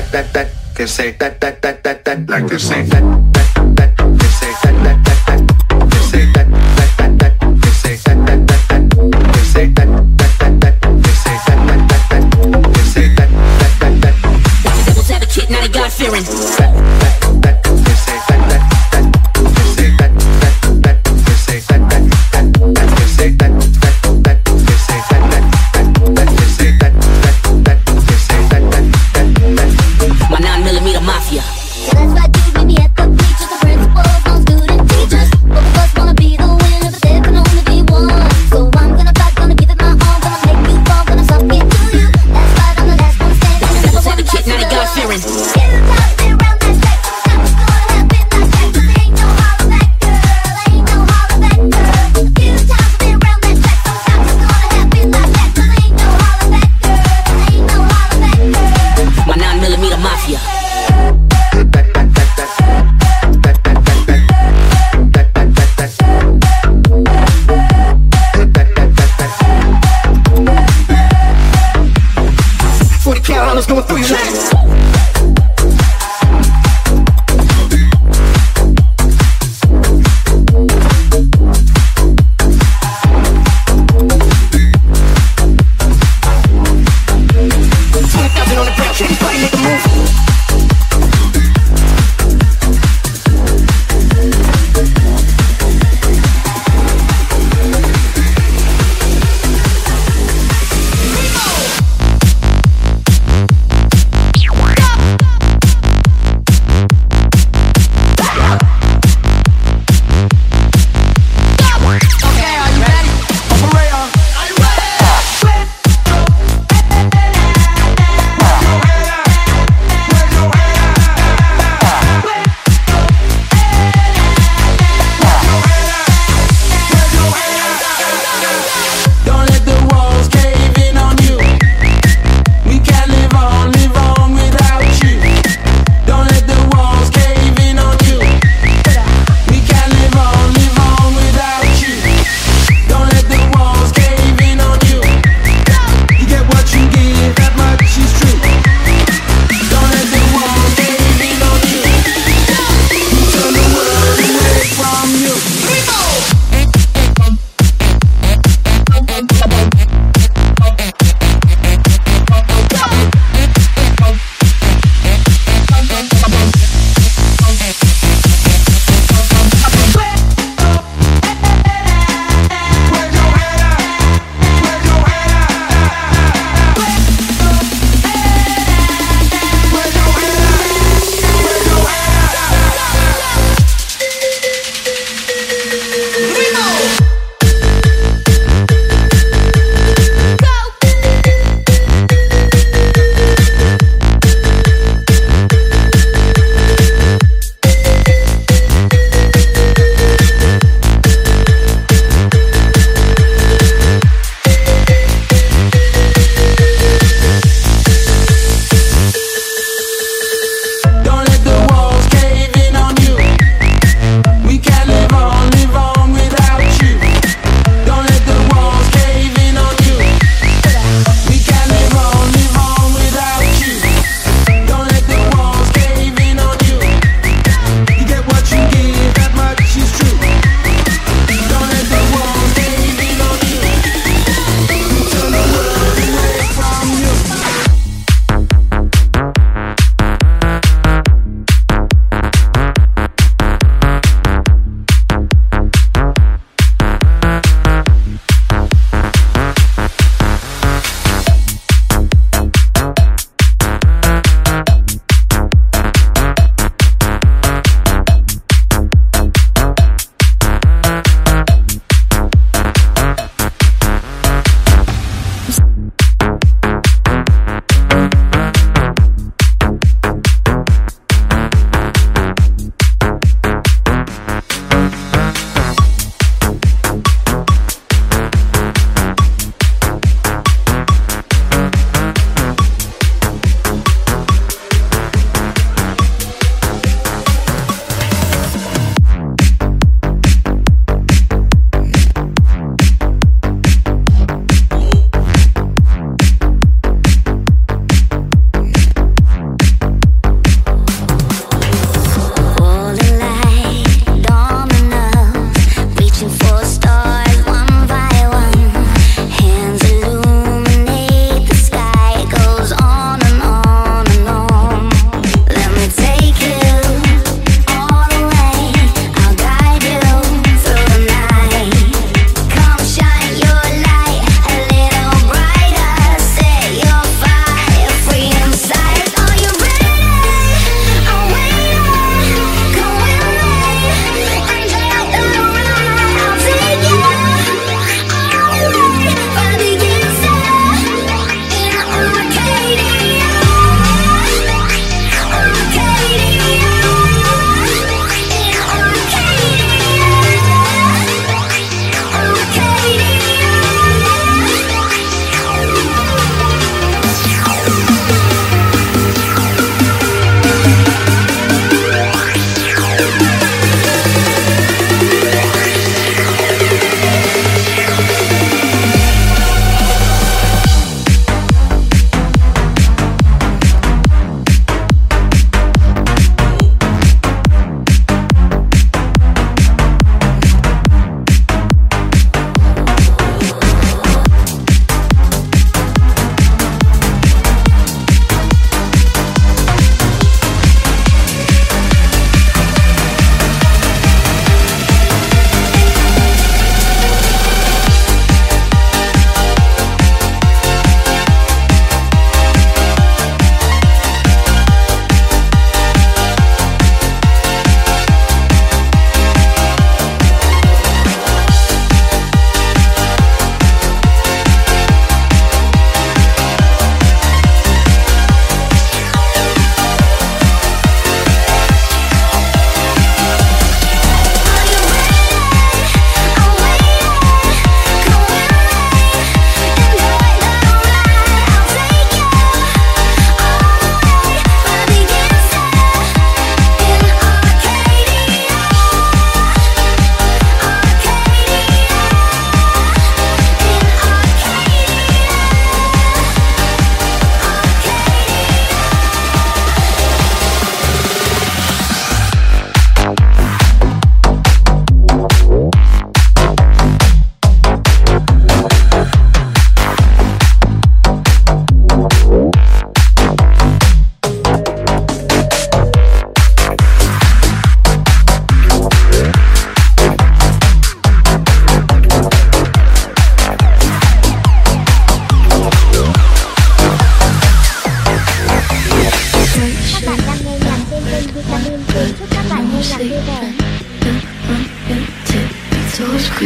que say that like que say that que say that que say that que say that que say that que say that the devil's advocate, not a God-fearing. That's why you meet me at the beach.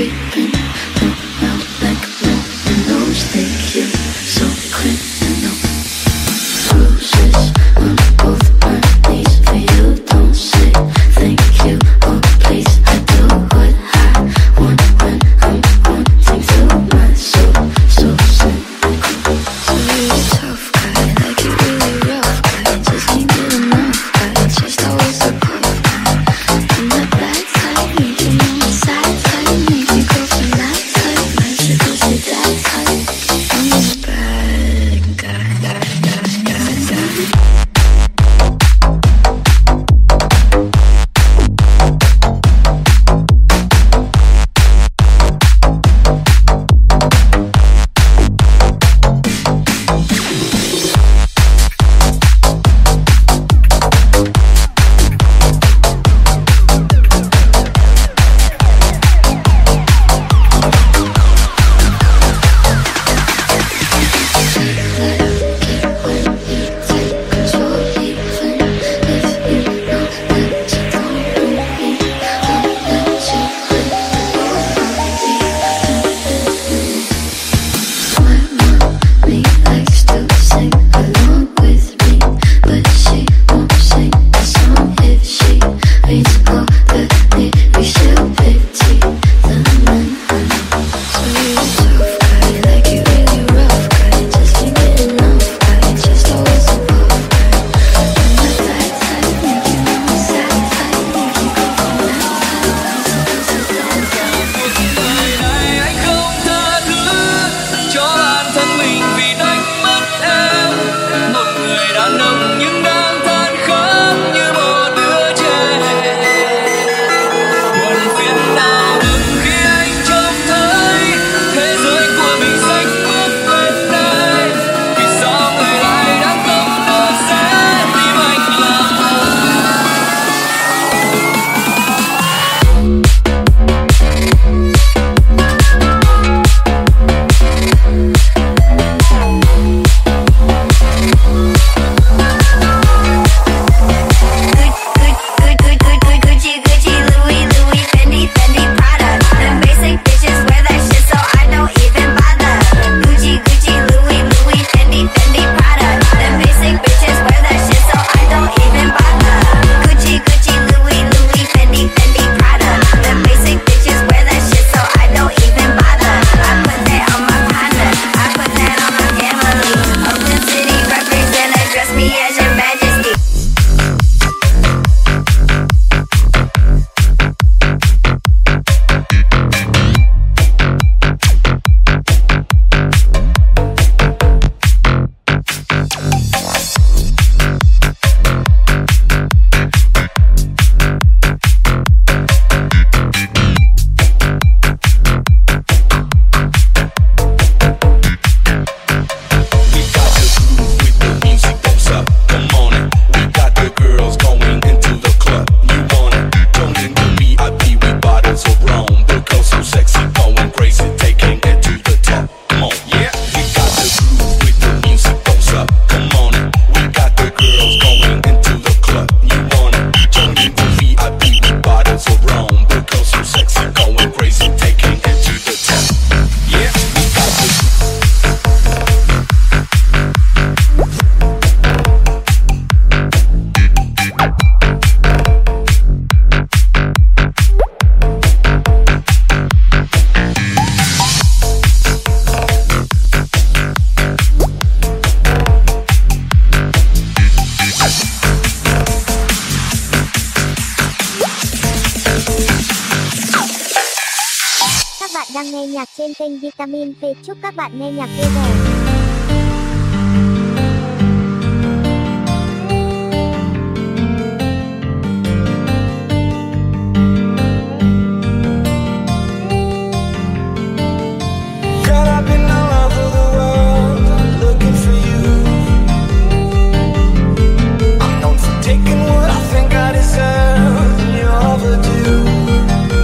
đang nghe nhạc trên kênh Vitamin P. Chúc các bạn nghe nhạc vui vẻ.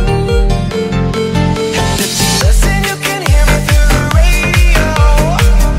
Listen, you can hear me through the radio.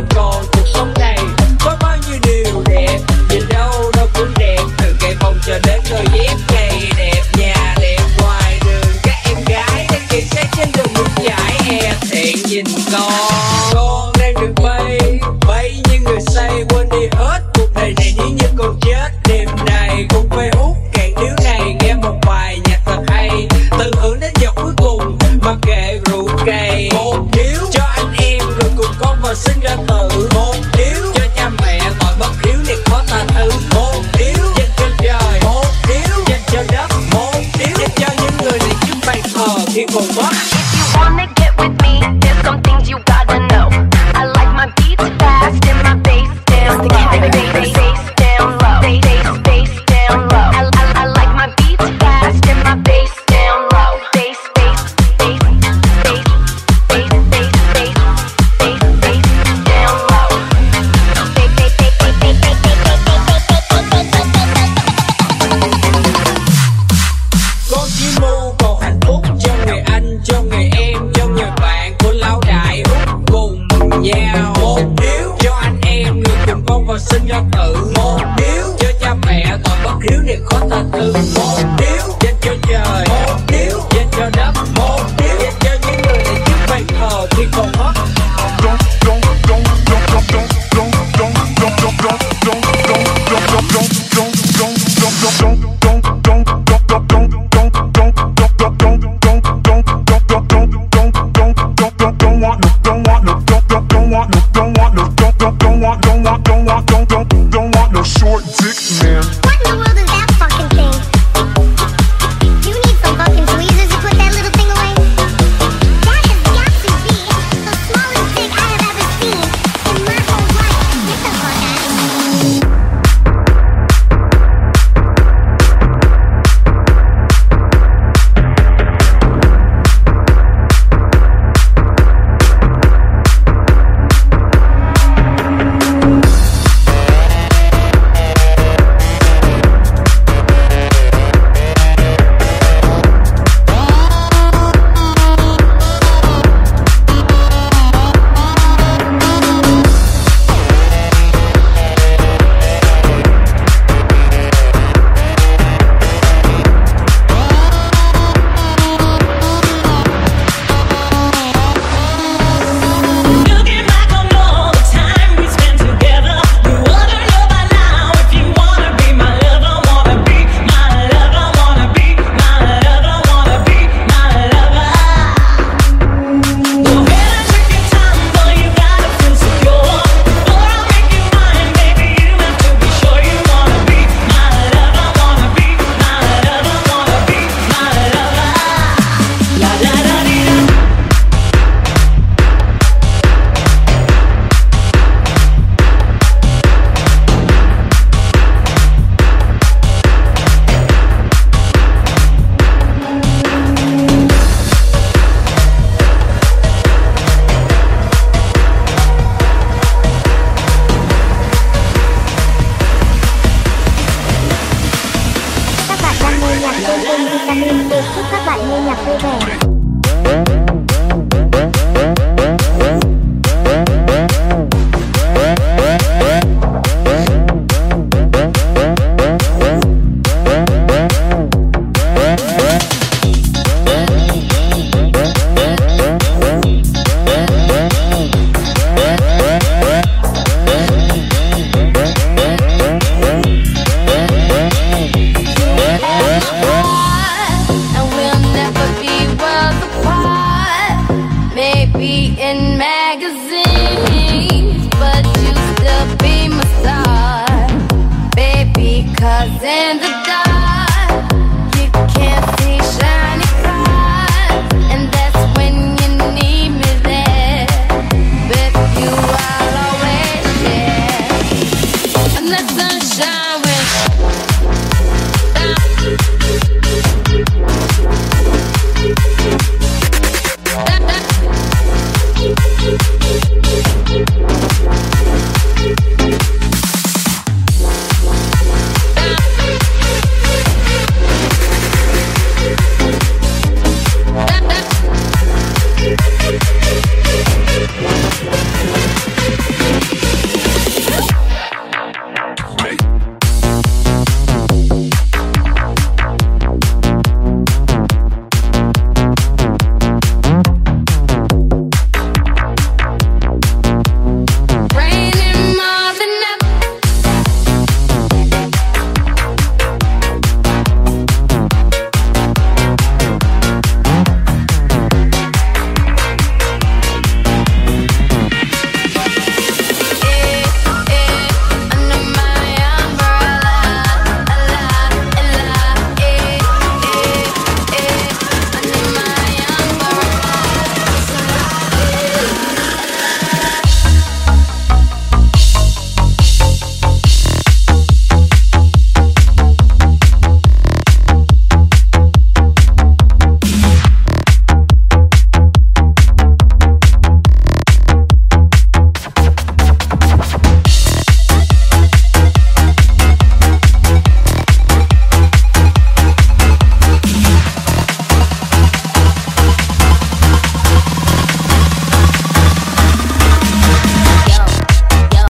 còn cuộc sống này có bao nhiêu điều đẹp, nhìn đâu đâu cũng đẹp, từ cây bông cho đến đôi dép cây đẹp, nhà đẹp ngoài đường các em gái đang kề sát trên đường ngược dải e thiện nhìn con đang được bay bay như người say, quên đi hết cuộc đời này nếu như còn chết đêm này cũng phải hút cạn điếu này, nghe một bài nhạc thật hay tận hưởng đến giọt cuối cùng mặc kệ rượu cay, một điếu cho anh em rồi cùng con vào sinh ra tử, một điếu cho cha mẹ tội bất hiếu này khó tha thứ, một điếu dành cho trời, một điếu dành cho đất, một điếu dành cho những người này trước bàn thờ khi còn mất. If you wanna get with me, there's some things you gotta know. I like my beats fast and my bass down low. Bass down low. Bass down low. I like my beats fast and my bass down low. Bass down low. Con chỉ mưu cầu hạnh phúc cho người anh, cho người em, cho người bạn của lão đại út cùng nhau. Một điếu cho anh em người cùng con vào sinh ra tử, một điếu cho cha mẹ tội bất hiếu này khó tha thứ, một điếu dành cho trời, một điếu dành cho đất, một điếu dành cho những người này trước bàn thờ khi còn mất. Don't want no short dick man. What in the world is that fucking thing? You need some fucking tweezers to put that little thing away. That has got to be the smallest dick I have ever seen in my whole life. Get the fuck out of here. Looking back on all the time we spent together, you ought to know by now if you wanna be my lover, wanna be my lover, wanna be my lover, wanna be my lover. Go ahead and take your time, boy, you gotta feel secure. Before I make you mine, baby, you have to be sure you wanna be my lover, wanna be my lover, wanna be my lover. La la la dee da. Các bạn đang nghe nhạc trên kênh Vitamin B. Chúc các bạn nghe nhạc vui vẻ. And we'll never be worlds apart. Maybe in magazines, but you still be my star, baby. 'Cause in the dark, you can't see shiny stars, and that's when you need me there. With you, I'll always share. And the sunshine